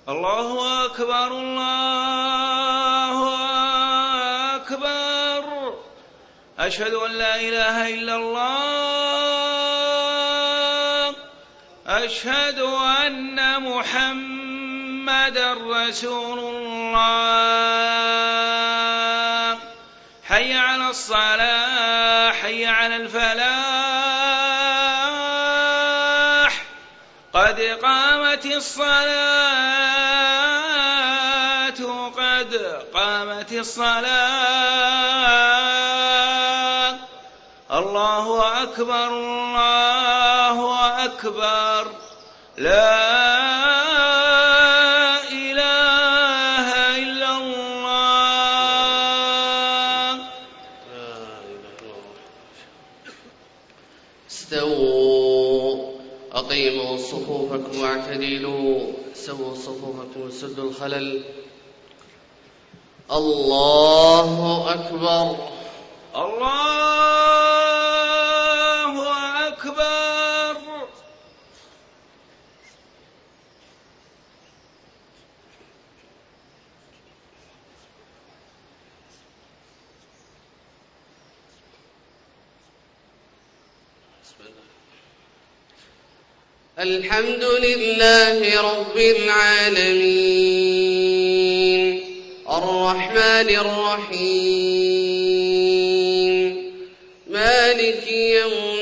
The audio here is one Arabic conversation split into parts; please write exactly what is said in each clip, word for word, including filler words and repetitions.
الله أكبر الله أكبر. أشهد أن لا إله إلا الله. أشهد أن محمدًا رسول الله. حي على الصلاة حي على الفلاح. قد قامت الصلاة قد قامت الصلاة. الله أكبر الله أكبر. لا إله إلا الله. استووا أقيموا صفوفكم واعتدلوا. سووا صفوفكم وسدوا الخلل. الله أكبر الله أكبر. الحمد لله رب العالمين الرحمن الرحيم مالك يوم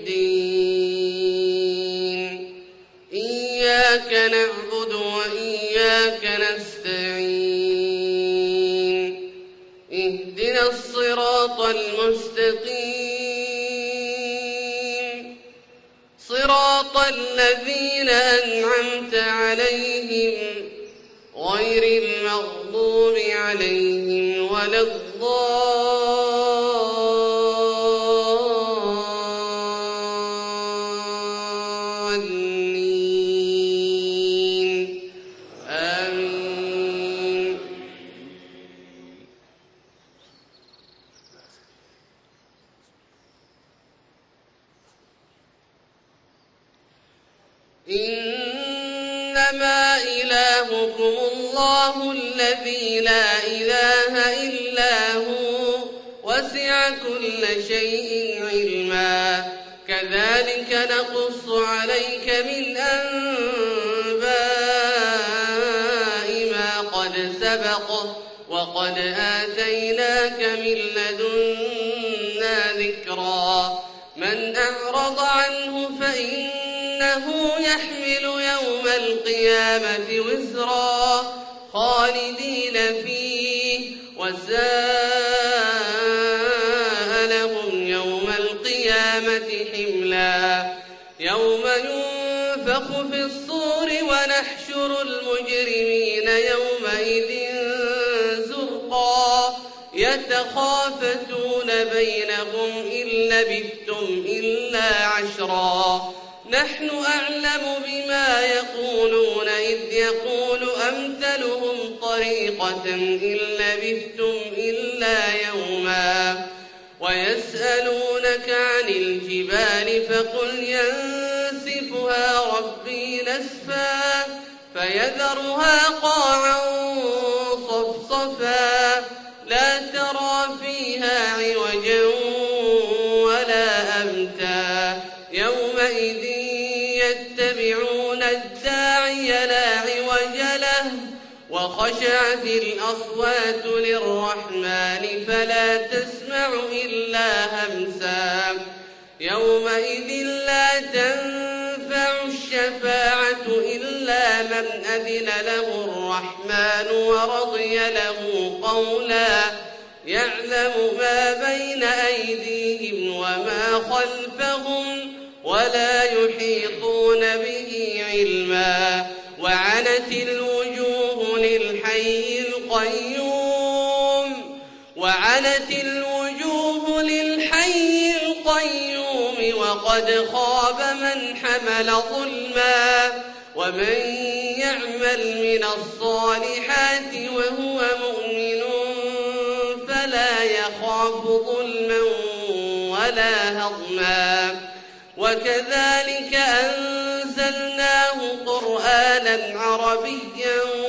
الدين. إياك نعبد وإياك نستعين. اهدنا الصراط المستقيم صراط الذين أنعمت عليهم غير المغضوب عليهم ولا الضالين. آمين. إنما إلهكم الله الذي لا إله إلا هو وسع كل شيء علما. كذلك نقص عليك من أنباء ما قد سبق وقد آتيناك من لدنا ذكرا. من أعرض عنه فإنه يحمل يوم القيامة وزرا خالدين فيه وساء لهم يوم القيامة حملا. يوم ينفخ في الصور ونحشر المجرمين يومئذ زرقا. يتخافتون بينهم إن لبثتم إلا عشرا. نحن أعلم بما يقولون إذ يقول أمثلهم طريقة إن لبثتم إلا يوما. ويسألونك عن الجبال فقل ينسفها ربي نسفا فيذرها قاعا صفصفا لا ترى فيها عوجا ولا أمتا. يومئذ يتبعون الداعي لا عوج له وخشعت الأصوات للرحمن فلا تسمع إلا همسا. يومئذ لا تنفع الشفاعة إلا من أذن له الرحمن ورضي له قولا. يعلم ما بين أيديهم وما خلفهم ولا يحيطون به علما. وعنت الوجوه للحي القيوم وعنت الوجوه للحي القيوم وقد خاب من حمل ظلما. ومن يعمل من الصالحات وهو مؤمن فلا يخاف ظلما ولا هضما. وكذلك أنزلناه قرآنا عربيا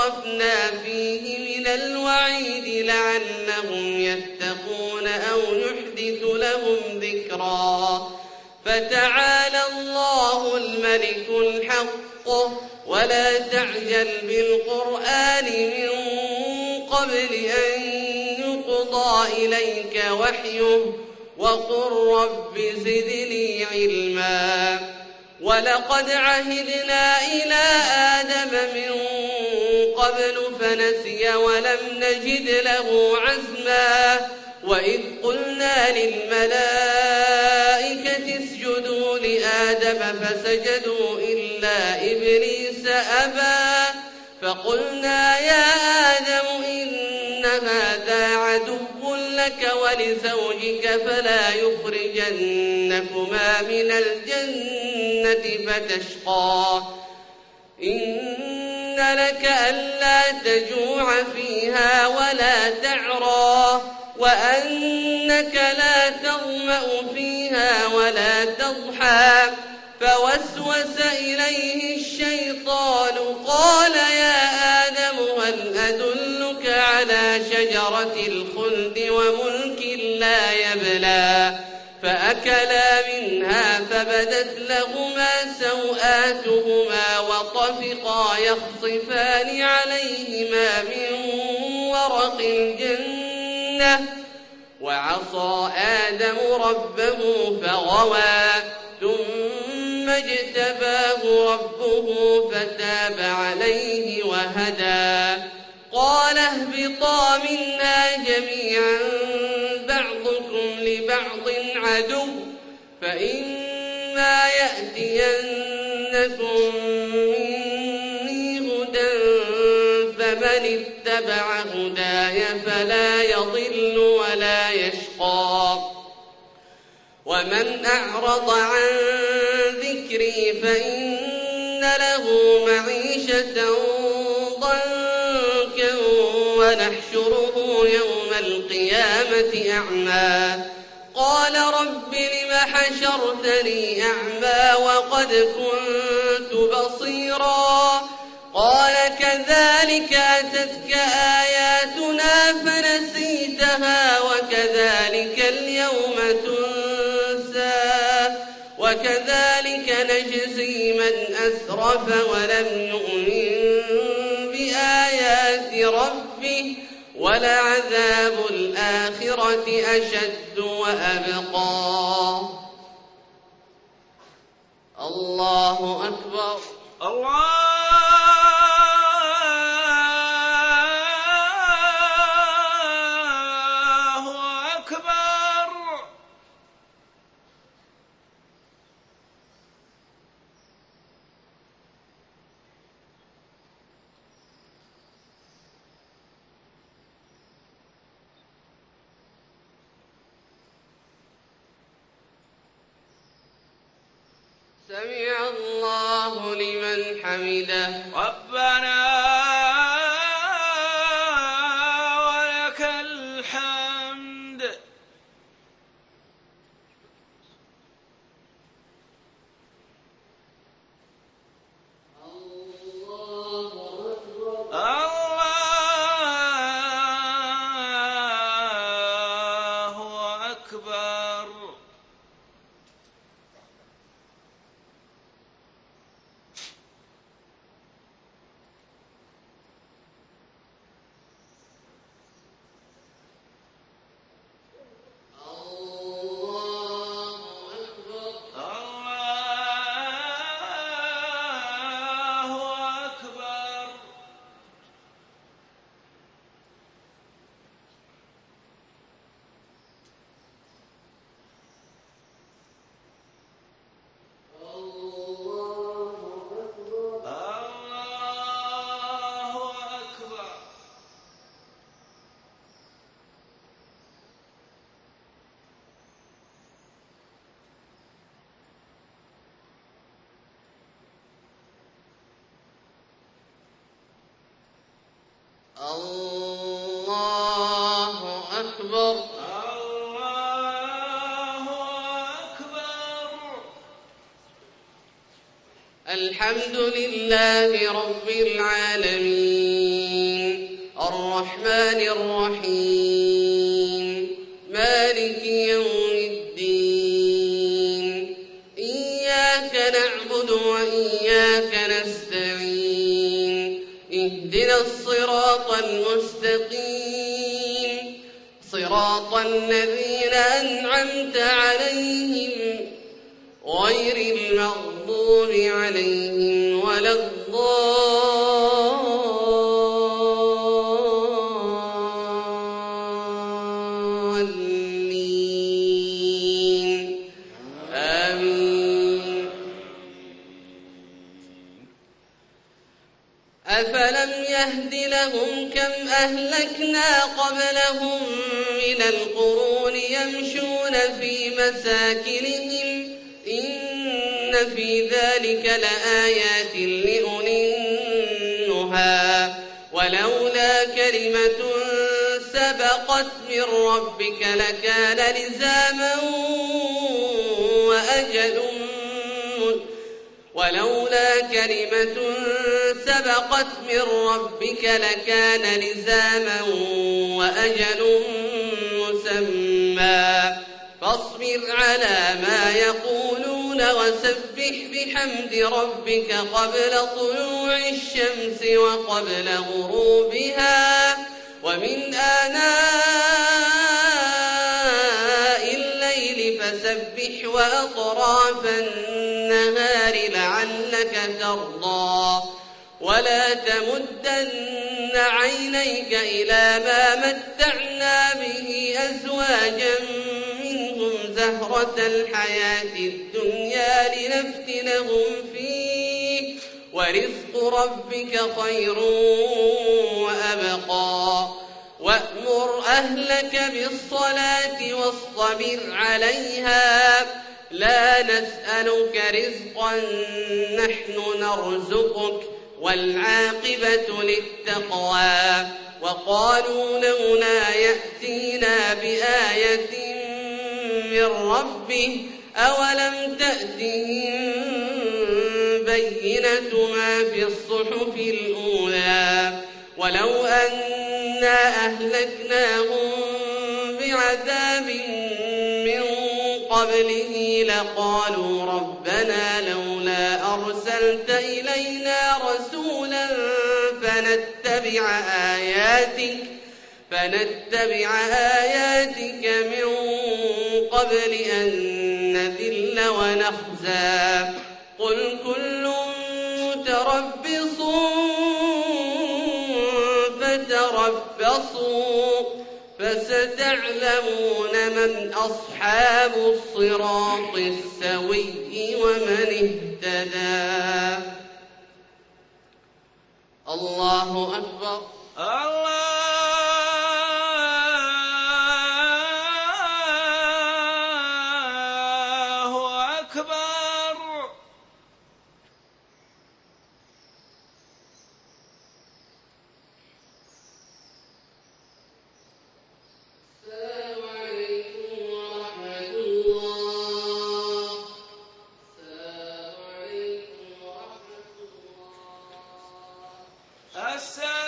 صرفنا فيه من الوعيد لعلهم يتقون أو يحدث لهم ذكرا فتعالى الله الملك الحق ولا تعجل بالقرآن من قبل أن يقضى إليك وحيه وقل رب زدني علما ولقد عهدنا إلى آدم من قبل فنسي ولم نجد له عزما وإذ قلنا للملائكة اسجدوا لآدم فسجدوا إلا إبليس أبى فقلنا يا آدم إن هذا عدو لك ولزوجك فلا يخرجنكما من الجنة فتشقى إن لك ألا تجوع فيها ولا تعرى وأنك لا تظمأ فيها ولا تضحى فوسوس إليه الشيطان قال يا آدم هل أدلك على شجرة الخلد وملك لا يبلى فأكلا منها فبدت لهما سوآتهما وطفقا يخصفان عليهما من ورق الجنة وعصى آدم ربه فغوى ثم اجتباه ربه فتاب عليه وهدى قال اهبطا منها جميعا بعضكم لبعض عدو فإما يأتينكم مني هدى فمن اتبع هداي فلا يضل ولا يشقى ومن أعرض عن ذكري فإن له معيشة ضنكا ونحشره يوم القيامة أعمى قال رب لم حشرتني أعمى وقد كنت بصيرا قال كذلك أتتك آياتنا فنسيتها وكذلك اليوم تنسى وكذلك نجزي من أسرف ولم يؤمن بآيات ربه ولعذاب الآخرة أشد وأبقى الله أكبر الله أكبر سمع الله لمن حمده ربنا ولك الحمد الله أكبر الله أكبر الله أكبر الله أكبر الحمد لله رب العالمين الرحمن الرحيم مالك يوم الدين إياك نعبد وإياك نستعين اهدنا الصراط المستقيم صراط الذين أنعمت عليهم غير المغضوب عليهم ولا الضالين آمين. أفلم يهد لهم كم أهلكنا قبلهم من القرون يمشون في مساكنهم إن في ذلك لآيات لأولي النهى ولولا كلمة سبقت من ربك لكان لزاما وأجل ولولا كلمة سبقت من ربك لكان لزاما وأجل مسمى فاصبر على ما يقولون وسبح بحمد ربك قبل طلوع الشمس وقبل غروبها ومن آناء الليل فسبح وأطراف النهار لعلك ترضى ولا تمدن عينيك إلى ما متعنا به أزواجا منهم زهرة الحياة الدنيا لنفتنهم فيه ورزق ربك خير وأبقى وأمر أهلك بالصلاة واصطبر عليها لا نسألك رزقا نحن نرزقك والعاقبة للتقوى وقالوا لولا يأتينا بآية من ربه أولم تأتهم بينة ما في الصحف الأولى ولو أنا أهلكناهم بعذاب من قبله لقالوا ربنا لولا أرسلت إلينا رسولا فنتبع آياتك فنتبع آياتك من قبل أن نذل ونخزى قل كل متربص فتربصوا فستعلمون من أصحاب الصراط السوي ومن اهتدى. الله أكبر. الله أكبر. السلام عليكم ورحمة الله. السلام عليكم ورحمة الله. السلام